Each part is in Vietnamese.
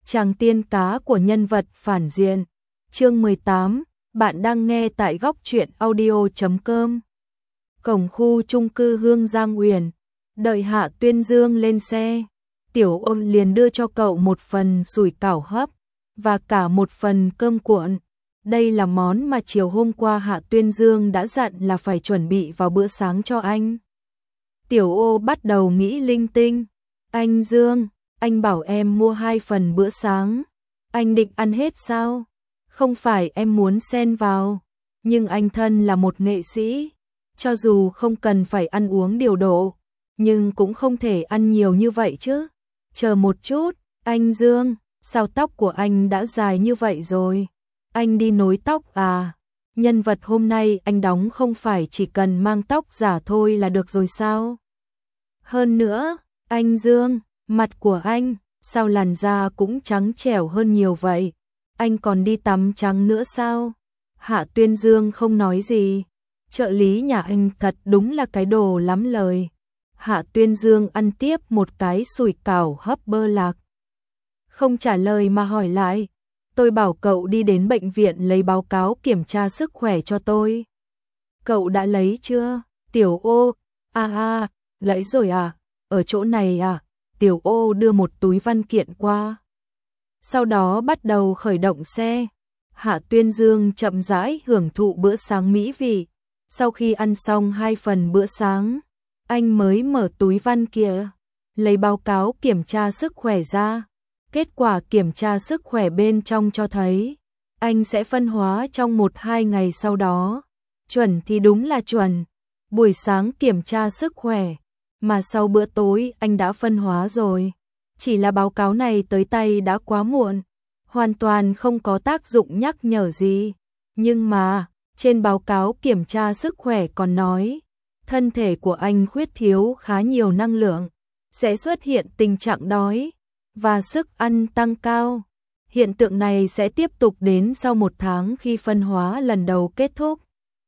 Chàng tiên cá của nhân vật phản diện. Chương 18, bạn đang nghe tại góc truyện audio.com. Cổng khu chung cư Hương Giang Uyển, đợi Hạ Tuyên Dương lên xe, Tiểu Ôn liền đưa cho cậu một phần sủi cảo hấp và cả một phần cơm cuộn. Đây là món mà chiều hôm qua Hạ Tuyên Dương đã dặn là phải chuẩn bị vào bữa sáng cho anh. Tiểu Ô bắt đầu nghĩ linh tinh. Anh Dương, anh bảo em mua 2 phần bữa sáng. Anh định ăn hết sao? Không phải em muốn xen vào. Nhưng anh thân là một nghệ sĩ. Cho dù không cần phải ăn uống điều độ, nhưng cũng không thể ăn nhiều như vậy chứ. Chờ một chút, anh Dương, sao tóc của anh đã dài như vậy rồi? Anh đi nối tóc à? Nhân vật hôm nay anh đóng không phải chỉ cần mang tóc giả thôi là được rồi sao? Hơn nữa, anh Dương, mặt của anh, sao làn da cũng trắng trẻo hơn nhiều vậy? Anh còn đi tắm trắng nữa sao? Hạ Tuyên Dương không nói gì. Trợ lý nhà anh thật đúng là cái đồ lắm lời. Hạ Tuyên Dương ăn tiếp một cái sủi cảo hấp bơ lạc. Không trả lời mà hỏi lại. Tôi bảo cậu đi đến bệnh viện lấy báo cáo kiểm tra sức khỏe cho tôi. Cậu đã lấy chưa? Tiểu Ô, lấy rồi à? Ở chỗ này à? Tiểu Ô đưa một túi văn kiện qua. Sau đó bắt đầu khởi động xe. Hạ Tuyên Dương chậm rãi hưởng thụ bữa sáng mỹ vị. Sau khi ăn xong 2 phần bữa sáng, anh mới mở túi văn kia, lấy báo cáo kiểm tra sức khỏe ra. Kết quả kiểm tra sức khỏe bên trong cho thấy, anh sẽ phân hóa trong 1-2 ngày sau đó. Chuẩn thì đúng là chuẩn. Buổi sáng kiểm tra sức khỏe, mà sau bữa tối anh đã phân hóa rồi. Chỉ là báo cáo này tới tay đã quá muộn, hoàn toàn không có tác dụng nhắc nhở gì. Nhưng mà, trên báo cáo kiểm tra sức khỏe còn nói, thân thể của anh khuyết thiếu khá nhiều năng lượng, sẽ xuất hiện tình trạng đói và sức ăn tăng cao. Hiện tượng này sẽ tiếp tục đến sau 1 tháng khi phân hóa lần đầu kết thúc.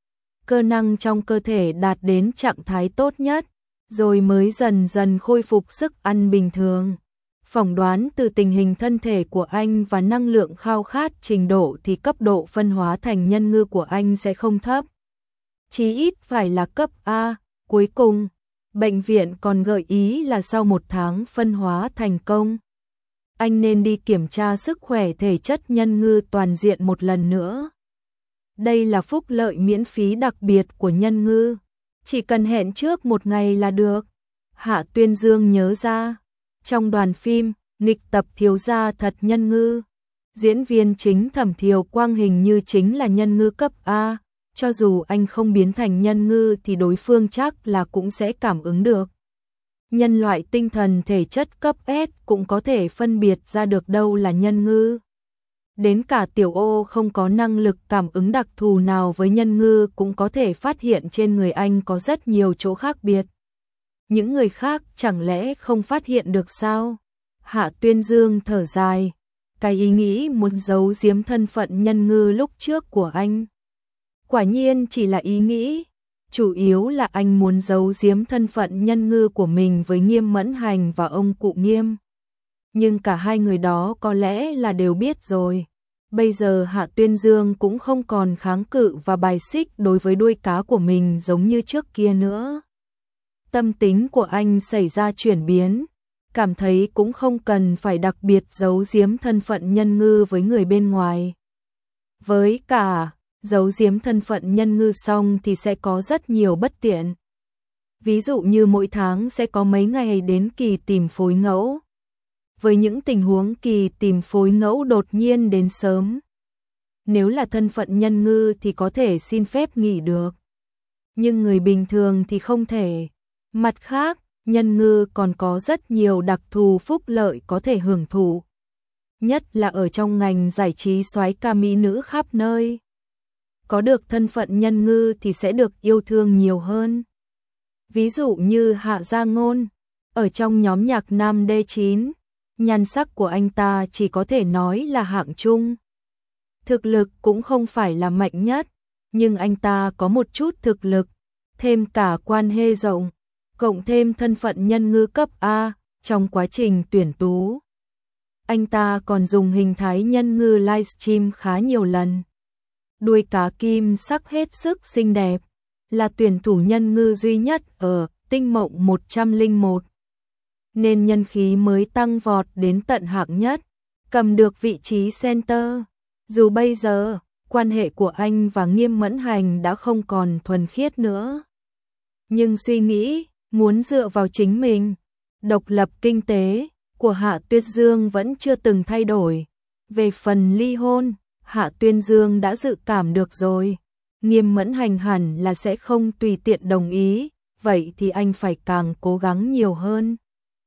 Cơ năng trong cơ thể đạt đến trạng thái tốt nhất, rồi mới dần dần khôi phục sức ăn bình thường. Phỏng đoán từ tình hình thân thể của anh và năng lượng khao khát trình độ thì cấp độ phân hóa thành nhân ngư của anh sẽ không thấp. Chí ít phải là cấp A. Cuối cùng, bệnh viện còn gợi ý là sau 1 tháng phân hóa thành công, anh nên đi kiểm tra sức khỏe thể chất nhân ngư toàn diện một lần nữa. Đây là phúc lợi miễn phí đặc biệt của nhân ngư. Chỉ cần hẹn trước 1 ngày là được. Hạ Tuyên Dương nhớ ra. Trong đoàn phim, nghịch tập thiếu gia thật nhân ngư. Diễn viên chính Thẩm Thiều Quang hình như chính là nhân ngư cấp A. Cho dù anh không biến thành nhân ngư thì đối phương chắc là cũng sẽ cảm ứng được. Nhân loại tinh thần thể chất cấp S cũng có thể phân biệt ra được đâu là nhân ngư. Đến cả Tiểu Ô không có năng lực cảm ứng đặc thù nào với nhân ngư cũng có thể phát hiện trên người anh có rất nhiều chỗ khác biệt. Những người khác chẳng lẽ không phát hiện được sao? Hạ Tuyên Dương thở dài. Cái ý nghĩ muốn giấu giếm thân phận nhân ngư lúc trước của anh, quả nhiên chỉ là ý nghĩ. Chủ yếu là anh muốn giấu giếm thân phận nhân ngư của mình với Nghiêm Mẫn Hành và ông cụ Nghiêm. Nhưng cả hai người đó có lẽ là đều biết rồi. Bây giờ Hạ Tuyên Dương cũng không còn kháng cự và bài xích đối với đuôi cá của mình giống như trước kia nữa. Tâm tính của anh xảy ra chuyển biến, cảm thấy cũng không cần phải đặc biệt giấu giếm thân phận nhân ngư với người bên ngoài. Với cả, giấu giếm thân phận nhân ngư xong thì sẽ có rất nhiều bất tiện. Ví dụ như mỗi tháng sẽ có mấy ngày đến kỳ tìm phối ngẫu. Với những tình huống kỳ tìm phối ngẫu đột nhiên đến sớm, nếu là thân phận nhân ngư thì có thể xin phép nghỉ được. Nhưng người bình thường thì không thể. Mặt khác, nhân ngư còn có rất nhiều đặc thù phúc lợi có thể hưởng thụ. Nhất là ở trong ngành giải trí soái ca mỹ nữ khắp nơi. Có được thân phận nhân ngư thì sẽ được yêu thương nhiều hơn. Ví dụ như Hạ Gia Ngôn, ở trong nhóm nhạc nam D9, nhan sắc của anh ta chỉ có thể nói là hạng trung. Thực lực cũng không phải là mạnh nhất, nhưng anh ta có một chút thực lực, thêm cả quan hệ rộng, cộng thêm thân phận nhân ngư cấp A trong quá trình tuyển tú. Anh ta còn dùng hình thái nhân ngư livestream khá nhiều lần. Đuôi cá kim sắc hết sức xinh đẹp, là tuyển thủ nhân ngư duy nhất ở Tinh Mộng 101. Nên nhân khí mới tăng vọt đến tận hạng nhất, cầm được vị trí center. Dù bây giờ, quan hệ của anh và Nghiêm Mẫn Hành đã không còn thuần khiết nữa. Nhưng suy nghĩ, muốn dựa vào chính mình, độc lập kinh tế của Hạ Tuyết Dương vẫn chưa từng thay đổi. Về phần ly hôn, Hạ Tuyên Dương đã dự cảm được rồi. Nghiêm Mẫn Hành hẳn là sẽ không tùy tiện đồng ý, vậy thì anh phải càng cố gắng nhiều hơn.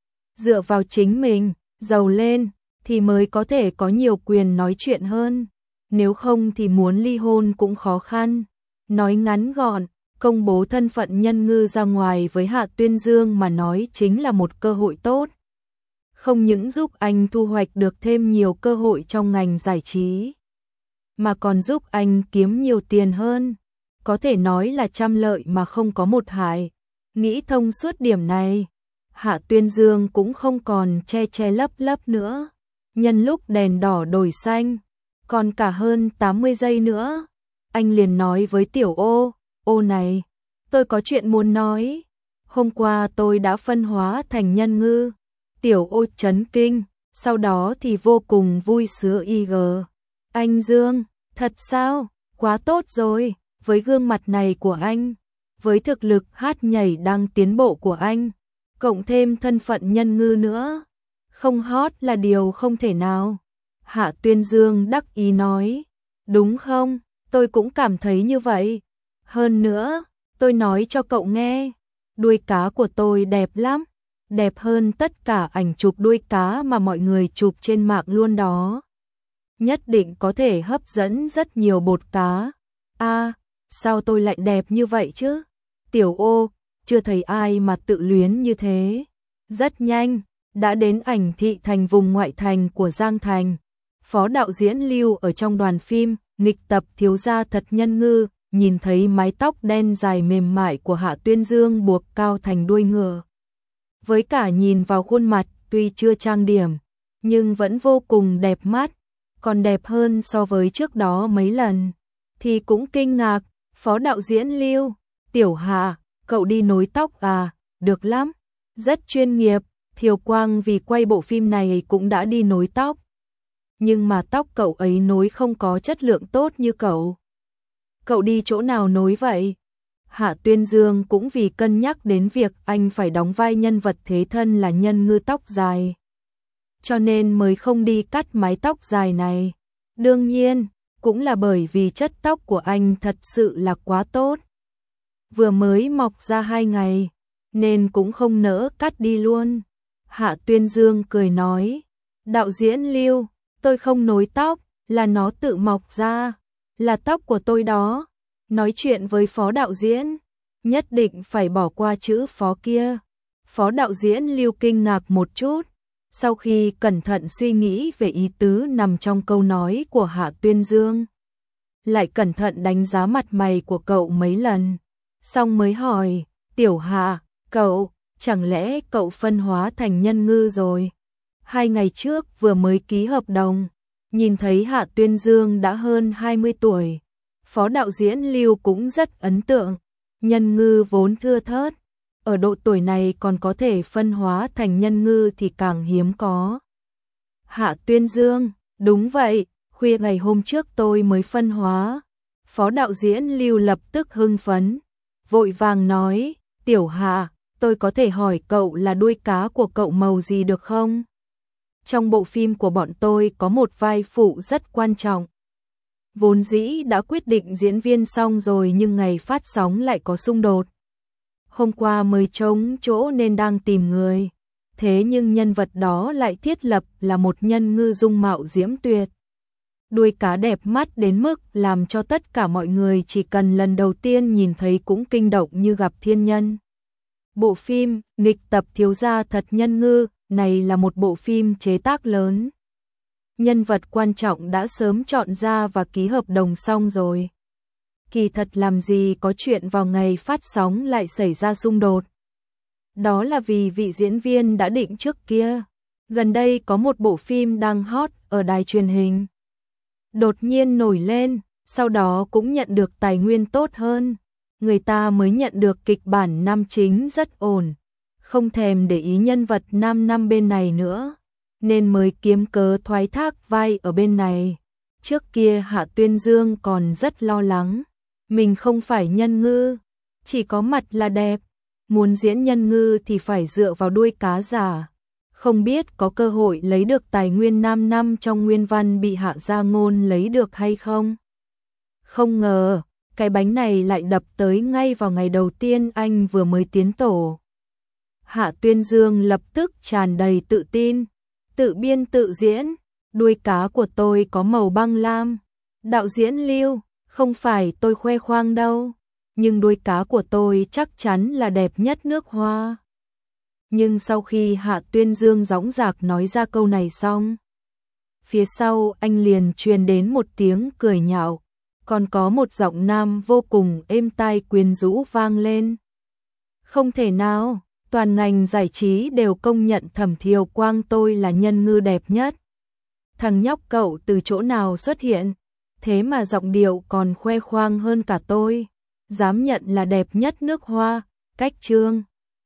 Dựa vào chính mình, giàu lên, thì mới có thể có nhiều quyền nói chuyện hơn. Nếu không thì muốn ly hôn cũng khó khăn. Nói ngắn gọn, công bố thân phận nhân ngư ra ngoài với Hạ Tuyên Dương mà nói chính là một cơ hội tốt. Không những giúp anh thu hoạch được thêm nhiều cơ hội trong ngành giải trí, mà còn giúp anh kiếm nhiều tiền hơn. Có thể nói là trăm lợi mà không có một hại. Nghĩ thông suốt điểm này, Hạ Tuyên Dương cũng không còn che che lấp lấp nữa. Nhân lúc đèn đỏ đổi xanh, còn cả hơn 80 giây nữa, anh liền nói với Tiểu Ô, ô này, tôi có chuyện muốn nói. Hôm qua tôi đã phân hóa thành nhân ngư. Tiểu Ô chấn kinh, sau đó thì vô cùng vui sướng IG. Anh Dương, thật sao? Quá tốt rồi, với gương mặt này của anh, với thực lực hát nhảy đang tiến bộ của anh, cộng thêm thân phận nhân ngư nữa, không hot là điều không thể nào. Hạ Tuyên Dương đắc ý nói, đúng không? Tôi cũng cảm thấy như vậy. Hơn nữa, tôi nói cho cậu nghe, đuôi cá của tôi đẹp lắm, đẹp hơn tất cả ảnh chụp đuôi cá mà mọi người chụp trên mạng luôn đó. Nhất định có thể hấp dẫn rất nhiều bột cá. À, sao tôi lại đẹp như vậy chứ? Tiểu Ô, chưa thấy ai mà tự luyến như thế. Rất nhanh, đã đến ảnh thị thành vùng ngoại thành của Giang Thành. Phó đạo diễn Lưu ở trong đoàn phim Nghịch tập thiếu gia thật nhân ngư, nhìn thấy mái tóc đen dài mềm mại của Hạ Tuyên Dương buộc cao thành đuôi ngựa. Với cả nhìn vào khuôn mặt tuy chưa trang điểm, nhưng vẫn vô cùng đẹp mắt, còn đẹp hơn so với trước đó mấy lần. Thì cũng kinh ngạc, phó đạo diễn Lưu, Tiểu Hạ, cậu đi nối tóc à, được lắm, rất chuyên nghiệp. Thiều Quang vì quay bộ phim này cũng đã đi nối tóc. Nhưng mà tóc cậu ấy nối không có chất lượng tốt như cậu. Cậu đi chỗ nào nối vậy? Hạ Tuyên Dương cũng vì cân nhắc đến việc anh phải đóng vai nhân vật thế thân là nhân ngư tóc dài, cho nên mới không đi cắt mái tóc dài này. Đương nhiên, cũng là bởi vì chất tóc của anh thật sự là quá tốt. Vừa mới mọc ra 2 ngày, nên cũng không nỡ cắt đi luôn. Hạ Tuyên Dương cười nói, đạo diễn Lưu, tôi không nối tóc, là nó tự mọc ra, là tóc của tôi đó. Nói chuyện với phó đạo diễn, nhất định phải bỏ qua chữ phó kia. Phó đạo diễn Lưu kinh ngạc một chút, sau khi cẩn thận suy nghĩ về ý tứ nằm trong câu nói của Hạ Tuyên Dương, lại cẩn thận đánh giá mặt mày của cậu mấy lần, xong mới hỏi, Tiểu Hạ, cậu, chẳng lẽ cậu phân hóa thành nhân ngư rồi? 2 ngày trước vừa mới ký hợp đồng, nhìn thấy Hạ Tuyên Dương đã hơn 20 tuổi. Phó đạo diễn Lưu cũng rất ấn tượng, nhân ngư vốn thưa thớt, ở độ tuổi này còn có thể phân hóa thành nhân ngư thì càng hiếm có. Hạ Tuyên Dương, đúng vậy, khuya ngày hôm trước tôi mới phân hóa. Phó đạo diễn Lưu lập tức hưng phấn, vội vàng nói, Tiểu Hạ, tôi có thể hỏi cậu là đuôi cá của cậu màu gì được không? Trong bộ phim của bọn tôi có một vai phụ rất quan trọng. Vốn dĩ đã quyết định diễn viên xong rồi nhưng ngày phát sóng lại có xung đột. Hôm qua mới trống chỗ nên đang tìm người. Thế nhưng nhân vật đó lại thiết lập là một nhân ngư dung mạo diễm tuyệt. Đuôi cá đẹp mắt đến mức làm cho tất cả mọi người chỉ cần lần đầu tiên nhìn thấy cũng kinh động như gặp thiên nhân. Bộ phim Nghịch tập thiếu gia thật nhân ngư này là một bộ phim chế tác lớn. Nhân vật quan trọng đã sớm chọn ra và ký hợp đồng xong rồi. Kỳ thật làm gì có chuyện vào ngày phát sóng lại xảy ra xung đột. Đó là vì vị diễn viên đã định trước kia, Gần đây có một bộ phim đang hot ở đài truyền hình. Đột nhiên nổi lên, sau đó cũng nhận được tài nguyên tốt hơn. Người ta mới nhận được kịch bản nam chính rất ổn, không thèm để ý nhân vật nam năm bên này nữa, nên mới kiếm cớ thoái thác vai ở bên này. Trước kia Hạ Tuyên Dương còn rất lo lắng, mình không phải nhân ngư, chỉ có mặt là đẹp, muốn diễn nhân ngư thì phải dựa vào đuôi cá giả. Không biết có cơ hội lấy được tài nguyên nam năm trong nguyên văn bị Hạ Gia Ngôn lấy được hay không? Không ngờ, cái bánh này lại đập tới ngay vào ngày đầu tiên anh vừa mới tiến tổ. Hạ Tuyên Dương lập tức tràn đầy tự tin, tự biên tự diễn, đuôi cá của tôi có màu băng lam. Đạo diễn Lưu, không phải tôi khoe khoang đâu, nhưng đuôi cá của tôi chắc chắn là đẹp nhất nước Hoa. Nhưng sau khi Hạ Tuyên Dương dõng dạc nói ra câu này xong, phía sau anh liền truyền đến một tiếng cười nhạo, còn có một giọng nam vô cùng êm tai quyến rũ vang lên. Không thể nào, toàn ngành giải trí đều công nhận Thẩm Thiều Quang tôi là nhân ngư đẹp nhất. Thằng nhóc cậu từ chỗ nào xuất hiện, thế mà giọng điệu còn khoe khoang hơn cả tôi, dám nhận là đẹp nhất nước Hoa, cách trương.